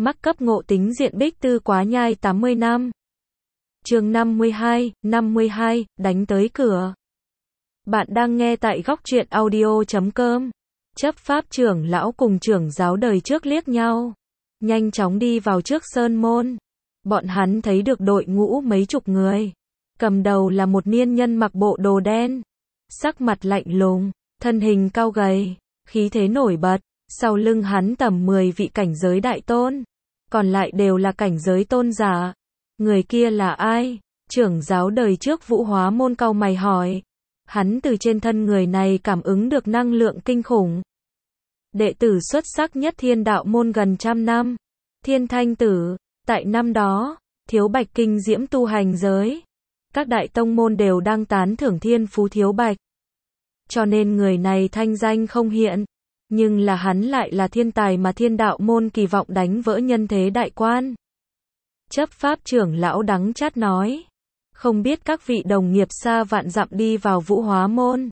Mắc cấp ngộ tính diện Bích Tư quá nhai 80 năm. Chương 52, đánh tới cửa. Bạn đang nghe tại góc truyện audio.com. Chấp pháp trưởng lão cùng trưởng giáo đời trước liếc nhau, nhanh chóng đi vào trước sơn môn. Bọn hắn thấy được đội ngũ mấy chục người. Cầm đầu là một niên nhân mặc bộ đồ đen, sắc mặt lạnh lùng, thân hình cao gầy, khí thế nổi bật. Sau lưng hắn tầm 10 vị cảnh giới đại tôn, còn lại đều là cảnh giới tôn giả. Người kia là ai? Trưởng giáo đời trước Vũ Hóa Môn cau mày hỏi. Hắn từ trên thân người này cảm ứng được năng lượng kinh khủng. Đệ tử xuất sắc nhất Thiên Đạo Môn gần trăm năm, Thiên Thanh Tử. Tại năm đó, Thiếu Bạch kinh diễm tu hành giới, các đại tông môn đều đang tán thưởng thiên phú Thiếu Bạch, cho nên người này thanh danh không hiện. Nhưng là hắn lại là thiên tài mà Thiên Đạo Môn kỳ vọng đánh vỡ nhân thế đại quan. Chấp pháp trưởng lão đắng chát nói. Không biết các vị đồng nghiệp xa vạn dặm đi vào Vũ Hóa Môn,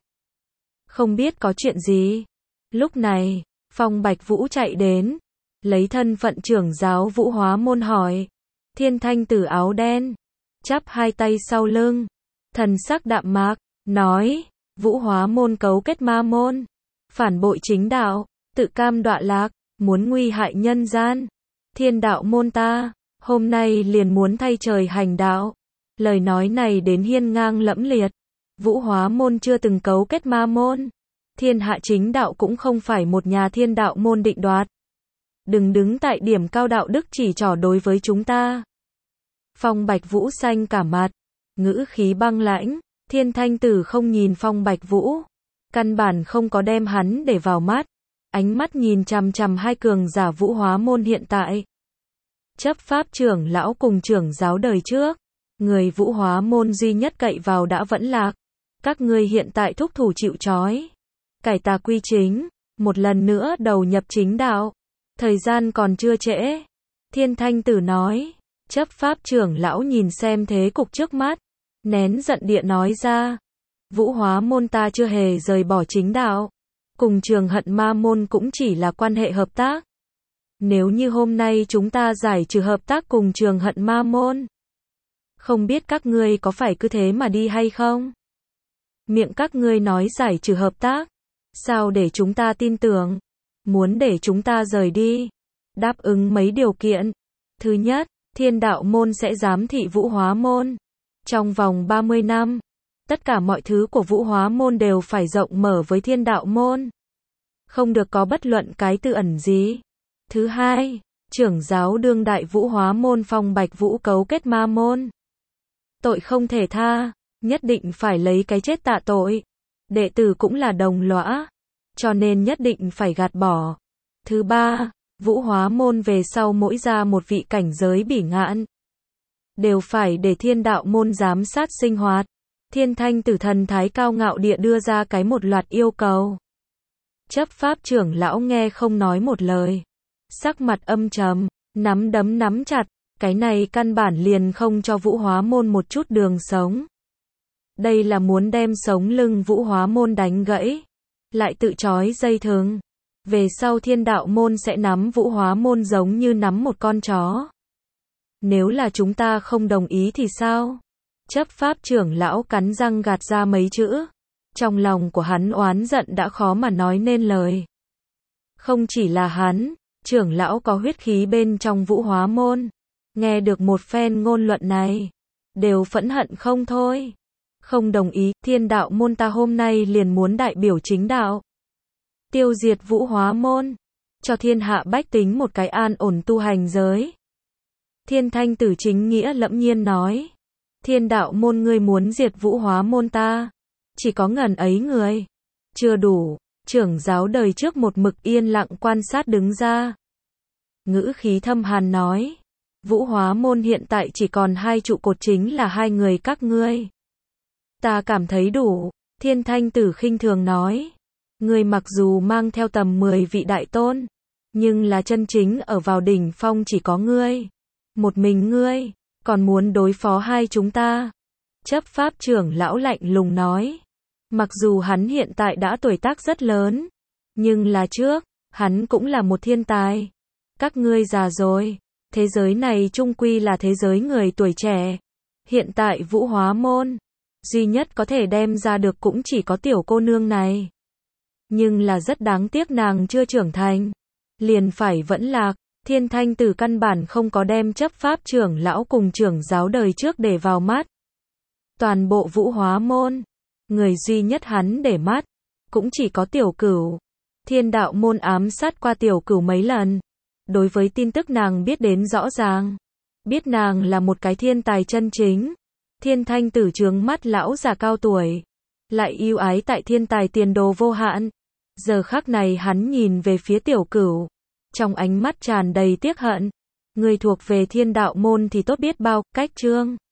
không biết có chuyện gì. Lúc này, Phong Bạch Vũ chạy đến, lấy thân phận trưởng giáo Vũ Hóa Môn hỏi. Thiên Thanh Tử áo đen, chắp hai tay sau lưng, thần sắc đạm mạc, nói, Vũ Hóa Môn cấu kết ma môn, phản bội chính đạo, tự cam đọa lạc, muốn nguy hại nhân gian. Thiên Đạo Môn ta, hôm nay liền muốn thay trời hành đạo. Lời nói này đến hiên ngang lẫm liệt. Vũ Hóa Môn chưa từng cấu kết ma môn. Thiên hạ chính đạo cũng không phải một nhà Thiên Đạo Môn định đoạt. Đừng đứng tại điểm cao đạo đức chỉ trỏ đối với chúng ta. Phong Bạch Vũ xanh cả mặt, ngữ khí băng lãnh. Thiên Thanh Tử không nhìn Phong Bạch Vũ, căn bản không có đem hắn để vào mắt, ánh mắt nhìn chằm chằm hai cường giả Vũ Hóa Môn hiện tại. Chấp pháp trưởng lão cùng trưởng giáo đời trước, người Vũ Hóa Môn duy nhất cậy vào đã vẫn lạc. Các ngươi hiện tại thúc thủ chịu trói, cải tà quy chính, một lần nữa đầu nhập chính đạo. Thời gian còn chưa trễ. Thiên Thanh Tử nói. Chấp pháp trưởng lão nhìn xem thế cục trước mắt, nén giận địa nói ra. Vũ Hóa Môn ta chưa hề rời bỏ chính đạo, cùng Trường Hận Ma Môn cũng chỉ là quan hệ hợp tác. Nếu như hôm nay chúng ta giải trừ hợp tác cùng Trường Hận Ma Môn, không biết các ngươi có phải cứ thế mà đi hay không? Miệng các ngươi nói giải trừ hợp tác, sao để chúng ta tin tưởng? Muốn để chúng ta rời đi, đáp ứng mấy điều kiện. Thứ nhất, Thiên Đạo Môn sẽ giám thị Vũ Hóa Môn. Trong vòng 30 năm, tất cả mọi thứ của Vũ Hóa Môn đều phải rộng mở với Thiên Đạo Môn. Không được có bất luận cái tư ẩn gì. Thứ hai, trưởng giáo đương đại Vũ Hóa Môn Phong Bạch Vũ cấu kết ma môn. Tội không thể tha, nhất định phải lấy cái chết tạ tội. Đệ tử cũng là đồng lõa, cho nên nhất định phải gạt bỏ. Thứ ba, Vũ Hóa Môn về sau mỗi ra một vị cảnh giới bỉ ngạn, đều phải để Thiên Đạo Môn giám sát sinh hoạt. Thiên Thanh Tử thần thái cao ngạo địa đưa ra cái một loạt yêu cầu. Chấp pháp trưởng lão nghe không nói một lời, sắc mặt âm trầm, nắm đấm nắm chặt, cái này căn bản liền không cho Vũ Hóa Môn một chút đường sống. Đây là muốn đem sống lưng Vũ Hóa Môn đánh gãy, lại tự trói dây thừng. Về sau Thiên Đạo Môn sẽ nắm Vũ Hóa Môn giống như nắm một con chó. Nếu là chúng ta không đồng ý thì sao? Chấp pháp trưởng lão cắn răng gạt ra mấy chữ. Trong lòng của hắn oán giận đã khó mà nói nên lời. Không chỉ là hắn, trưởng lão có huyết khí bên trong Vũ Hóa Môn, nghe được một phen ngôn luận này, đều phẫn hận không thôi. Không đồng ý, Thiên Đạo Môn ta hôm nay liền muốn đại biểu chính đạo, tiêu diệt Vũ Hóa Môn, cho thiên hạ bách tính một cái an ổn tu hành giới. Thiên Thanh Tử chính nghĩa lẫm nhiên nói. Thiên Đạo Môn ngươi muốn diệt Vũ Hóa Môn ta, chỉ có ngần ấy người. Chưa đủ, trưởng giáo đời trước một mực yên lặng quan sát đứng ra. Ngữ khí thâm hàn nói. Vũ Hóa Môn hiện tại chỉ còn hai trụ cột chính là hai người các ngươi. Ta cảm thấy đủ. Thiên Thanh Tử khinh thường nói. Ngươi mặc dù mang theo tầm 10 vị đại tôn, nhưng là chân chính ở vào đỉnh phong chỉ có ngươi. Một mình ngươi, còn muốn đối phó hai chúng ta. Chấp pháp trưởng lão lạnh lùng nói. Mặc dù hắn hiện tại đã tuổi tác rất lớn, nhưng là trước, hắn cũng là một thiên tài. Các ngươi già rồi. Thế giới này chung quy là thế giới người tuổi trẻ. Hiện tại Vũ Hóa Môn, duy nhất có thể đem ra được cũng chỉ có tiểu cô nương này. Nhưng là rất đáng tiếc nàng chưa trưởng thành. Liền phải vẫn lạc. Thiên Thanh Tử căn bản không có đem chấp pháp trưởng lão cùng trưởng giáo đời trước để vào mắt. Toàn bộ Vũ Hóa Môn, người duy nhất hắn để mắt, cũng chỉ có Tiểu Cửu. Thiên Đạo Môn ám sát qua Tiểu Cửu mấy lần. Đối với tin tức nàng biết đến rõ ràng. Biết nàng là một cái thiên tài chân chính. Thiên Thanh Tử trướng mắt lão già cao tuổi. Lại yêu ái tại thiên tài tiền đồ vô hạn. Giờ khắc này hắn nhìn về phía Tiểu Cửu. Trong ánh mắt tràn đầy tiếc hận. Người thuộc về Thiên Đạo Môn thì tốt biết bao, cách chương.